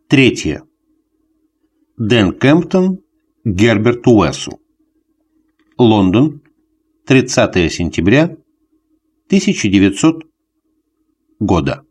Третье. Дэн Кемптон Герберту Уэссу. Лондон, 30 сентября 1900 года.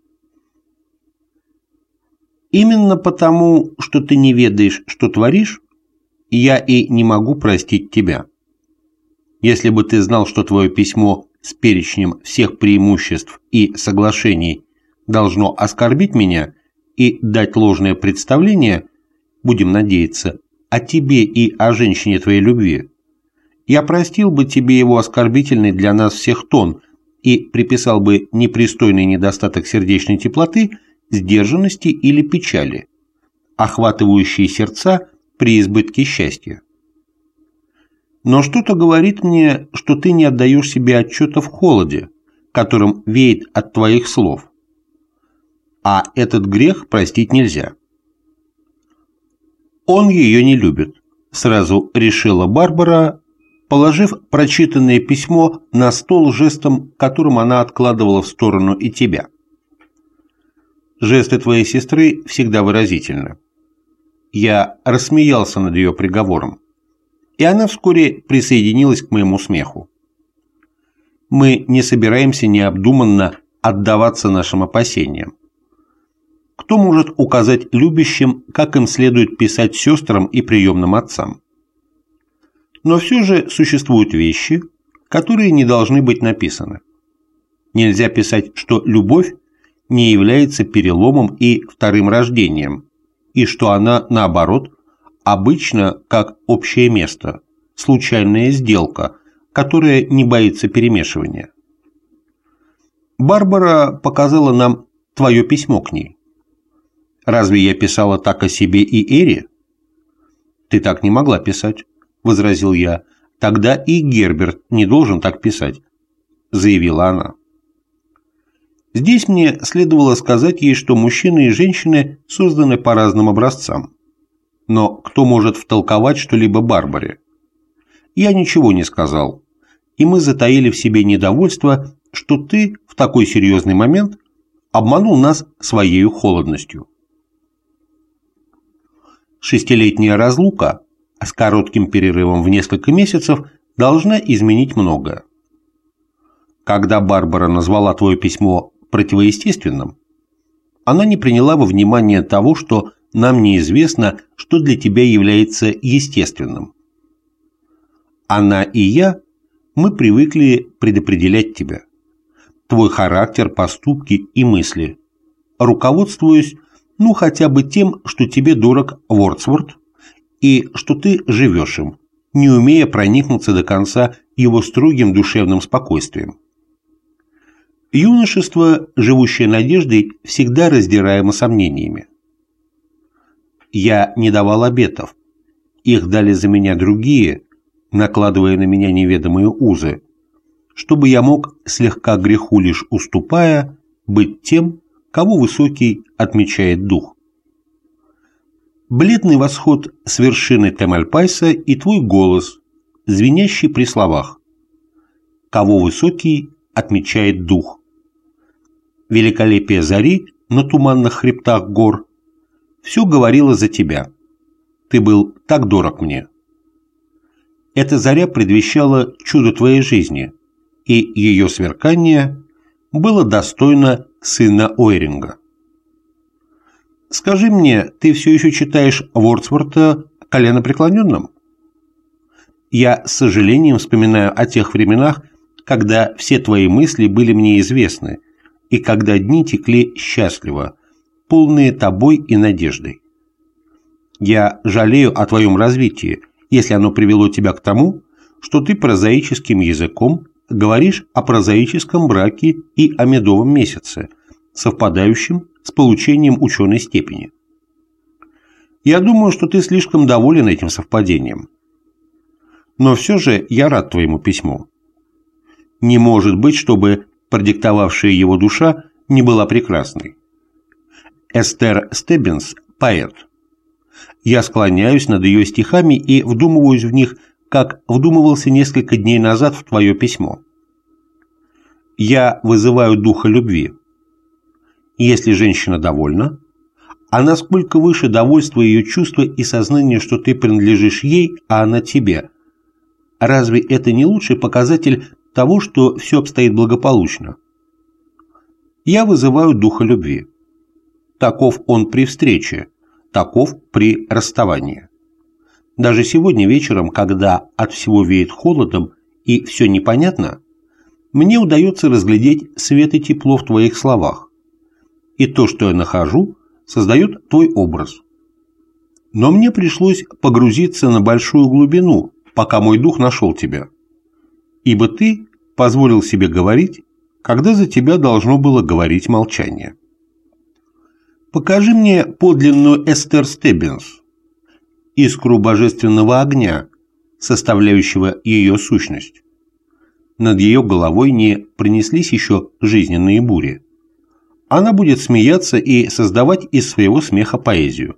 Именно потому, что ты не ведаешь, что творишь, я и не могу простить тебя. Если бы ты знал, что твое письмо с перечнем всех преимуществ и соглашений должно оскорбить меня и дать ложное представление, будем надеяться, о тебе и о женщине твоей любви, я простил бы тебе его оскорбительный для нас всех тон и приписал бы непристойный недостаток сердечной теплоты, сдержанности или печали, охватывающие сердца при избытке счастья. Но что-то говорит мне, что ты не отдаешь себе отчета в холоде, которым веет от твоих слов. А этот грех простить нельзя. Он ее не любит, сразу решила Барбара, положив прочитанное письмо на стол жестом, которым она откладывала в сторону и тебя. Жесты твоей сестры всегда выразительны. Я рассмеялся над ее приговором, и она вскоре присоединилась к моему смеху. Мы не собираемся необдуманно отдаваться нашим опасениям. Кто может указать любящим, как им следует писать сестрам и приемным отцам? Но все же существуют вещи, которые не должны быть написаны. Нельзя писать, что любовь не является переломом и вторым рождением, и что она, наоборот, обычно как общее место, случайная сделка, которая не боится перемешивания. Барбара показала нам твое письмо к ней. Разве я писала так о себе и Эри? Ты так не могла писать, возразил я. Тогда и Герберт не должен так писать, заявила она. Здесь мне следовало сказать ей, что мужчины и женщины созданы по разным образцам. Но кто может втолковать что-либо Барбаре? Я ничего не сказал, и мы затаили в себе недовольство, что ты в такой серьезный момент обманул нас своей холодностью. Шестилетняя разлука с коротким перерывом в несколько месяцев должна изменить многое. Когда Барбара назвала твое письмо противоестественным, она не приняла во внимание того, что нам неизвестно, что для тебя является естественным. Она и я, мы привыкли предопределять тебя, твой характер, поступки и мысли, руководствуясь, хотя бы тем, что тебе дорог Вордсворт, и что ты живешь им, не умея проникнуться до конца его строгим душевным спокойствием. Юношество, живущее надеждой, всегда раздираемо сомнениями. Я не давал обетов, их дали за меня другие, накладывая на меня неведомые узы, чтобы я мог, слегка греху лишь уступая, быть тем, кого высокий отмечает дух. Бледный восход с вершины Темальпайса и твой голос, звенящий при словах, кого высокий отмечает дух. Великолепие зари на туманных хребтах гор все говорило за тебя. Ты был так дорог мне. Эта заря предвещала чудо твоей жизни, и ее сверкание было достойно сына Ойринга. Скажи мне, ты все еще читаешь Вордсворта коленопреклоненным? Я с сожалением вспоминаю о тех временах, когда все твои мысли были мне известны, и когда дни текли счастливо, полные тобой и надеждой. Я жалею о твоем развитии, если оно привело тебя к тому, что ты прозаическим языком говоришь о прозаическом браке и о медовом месяце, совпадающем с получением ученой степени. Я думаю, что ты слишком доволен этим совпадением. Но все же я рад твоему письму. Не может быть, чтобы продиктовавшая его душа не была прекрасной. Эстер Стеббинс – поэт. Я склоняюсь над ее стихами и вдумываюсь в них, как вдумывался несколько дней назад в твое письмо. Я вызываю духа любви. Если женщина довольна, а насколько выше довольство ее чувства и сознание, что ты принадлежишь ей, а она тебе. Разве это не лучший показатель того, что все обстоит благополучно? Я вызываю духа любви. Таков он при встрече, таков при расставании. Даже сегодня вечером, когда от всего веет холодом и все непонятно, мне удается разглядеть свет и тепло в твоих словах. И то, что я нахожу, создает твой образ. Но мне пришлось погрузиться на большую глубину, пока мой дух нашел тебя. Ибо ты позволил себе говорить, когда за тебя должно было говорить молчание. Покажи мне подлинную Эстер Стеббинс, искру божественного огня, составляющего ее сущность. Над ее головой не принеслись еще жизненные бури. Она будет смеяться и создавать из своего смеха поэзию.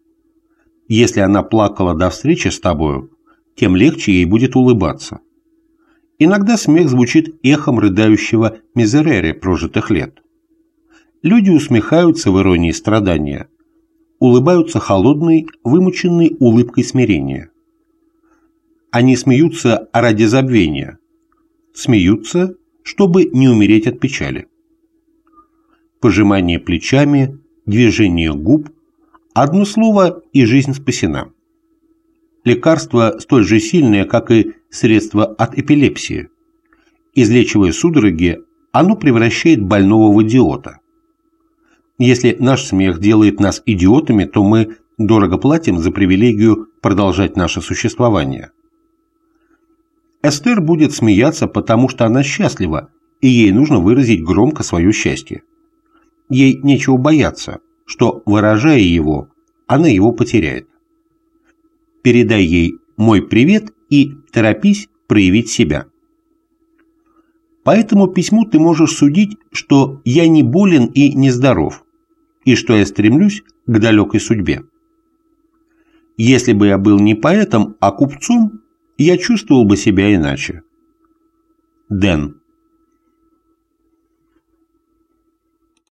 Если она плакала до встречи с тобою, тем легче ей будет улыбаться. Иногда смех звучит эхом рыдающего мизерере прожитых лет. Люди усмехаются в иронии страдания, улыбаются холодной, вымученной улыбкой смирения. Они смеются ради забвения, смеются, чтобы не умереть от печали. Пожимание плечами, движение губ, одно слово и жизнь спасена. Лекарство столь же сильное, как и средство от эпилепсии. Излечивая судороги, оно превращает больного в идиота. Если наш смех делает нас идиотами, то мы дорого платим за привилегию продолжать наше существование. Эстер будет смеяться, потому что она счастлива, и ей нужно выразить громко свое счастье. Ей нечего бояться, что, выражая его, она его потеряет. Передай ей мой привет и торопись проявить себя. По этому письму ты можешь судить, что я не болен и не здоров, и что я стремлюсь к далекой судьбе. Если бы я был не поэтом, а купцом, я чувствовал бы себя иначе. Дэн.